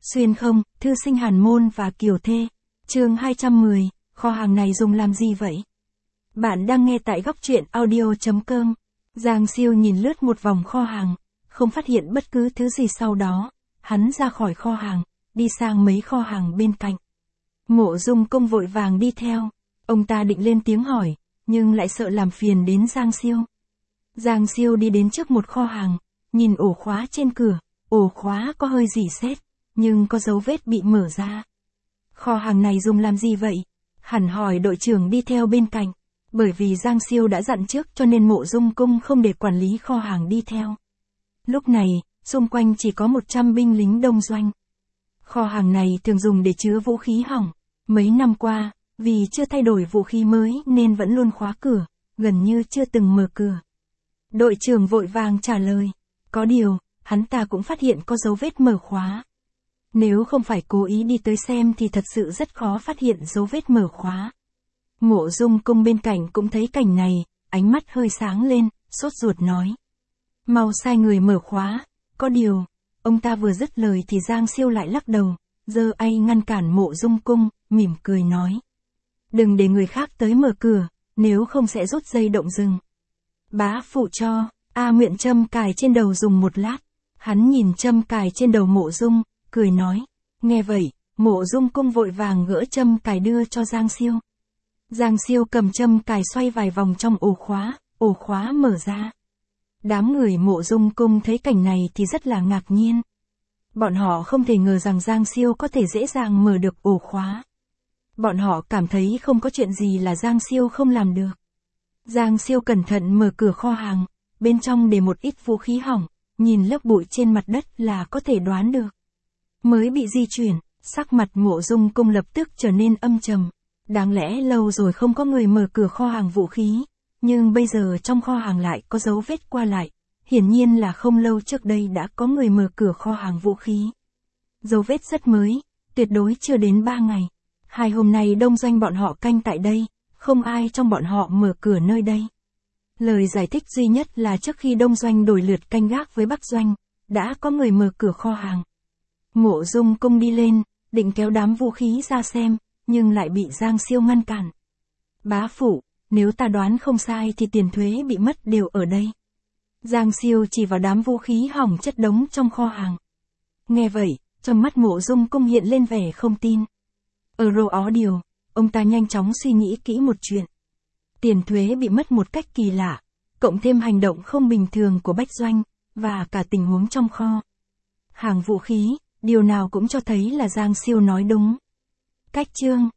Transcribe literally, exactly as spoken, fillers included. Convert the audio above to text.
Xuyên không, thư sinh Hàn Môn và Kiều Thê. Chương hai trăm mười, kho hàng này dùng làm gì vậy? Bạn đang nghe tại góc truyện audio chấm com. Giang Siêu nhìn lướt một vòng kho hàng, không phát hiện bất cứ thứ gì sau đó. Hắn ra khỏi kho hàng, đi sang mấy kho hàng bên cạnh. Mộ Dung Công vội vàng đi theo. Ông ta định lên tiếng hỏi, nhưng lại sợ làm phiền đến Giang Siêu. Giang Siêu đi đến trước một kho hàng, nhìn ổ khóa trên cửa. Ổ khóa có hơi rỉ sét, nhưng có dấu vết bị mở ra. Kho hàng này dùng làm gì vậy? Hẳn hỏi đội trưởng đi theo bên cạnh. Bởi vì Giang Siêu đã dặn trước cho nên Mộ Dung Công không để quản lý kho hàng đi theo. Lúc này, xung quanh chỉ có một trăm binh lính đông doanh. Kho hàng này thường dùng để chứa vũ khí hỏng. Mấy năm qua, vì chưa thay đổi vũ khí mới nên vẫn luôn khóa cửa, gần như chưa từng mở cửa. Đội trưởng vội vàng trả lời. Có điều, hắn ta cũng phát hiện có dấu vết mở khóa. Nếu không phải cố ý đi tới xem thì thật sự rất khó phát hiện dấu vết mở khóa. Mộ Dung Công bên cạnh cũng thấy cảnh này, ánh mắt hơi sáng lên, sốt ruột nói. Mau sai người mở khóa. Có điều, ông ta vừa dứt lời thì Giang Siêu lại lắc đầu, giơ tay ngăn cản Mộ Dung Công, mỉm cười nói. Đừng để người khác tới mở cửa, nếu không sẽ rút dây động rừng. Bá phụ cho. A Nguyện châm cài trên đầu dùng một lát. Hắn nhìn châm cài trên đầu Mộ Dung, cười nói. Nghe vậy, Mộ Dung Công vội vàng gỡ châm cài đưa cho Giang Siêu. Giang Siêu cầm châm cài xoay vài vòng trong ổ khóa, ổ khóa mở ra. Đám người Mộ Dung Công thấy cảnh này thì rất là ngạc nhiên. Bọn họ không thể ngờ rằng Giang Siêu có thể dễ dàng mở được ổ khóa. Bọn họ cảm thấy không có chuyện gì là Giang Siêu không làm được. Giang Siêu cẩn thận mở cửa kho hàng, bên trong để một ít vũ khí hỏng, nhìn lớp bụi trên mặt đất là có thể đoán được. Mới bị di chuyển, sắc mặt Mộ Dung Công lập tức trở nên âm trầm. Đáng lẽ lâu rồi không có người mở cửa kho hàng vũ khí, nhưng bây giờ trong kho hàng lại có dấu vết qua lại. Hiển nhiên là không lâu trước đây đã có người mở cửa kho hàng vũ khí. Dấu vết rất mới, tuyệt đối chưa đến ba ngày. Hai hôm nay đông doanh bọn họ canh tại đây, không ai trong bọn họ mở cửa nơi đây. Lời giải thích duy nhất là trước khi đông doanh đổi lượt canh gác với bắc doanh, đã có người mở cửa kho hàng. Mộ Dung Công đi lên, định kéo đám vũ khí ra xem, nhưng lại bị Giang Siêu ngăn cản. Bá phụ, nếu ta đoán không sai thì tiền thuế bị mất đều ở đây. Giang Siêu chỉ vào đám vũ khí hỏng chất đống trong kho hàng. Nghe vậy, trong mắt Mộ Dung Công hiện lên vẻ không tin. Ở rô ó điều, ông ta nhanh chóng suy nghĩ kỹ một chuyện. Tiền thuế bị mất một cách kỳ lạ, cộng thêm hành động không bình thường của Bách Doanh, và cả tình huống trong kho hàng vũ khí, điều nào cũng cho thấy là Giang Siêu nói đúng. Cách chương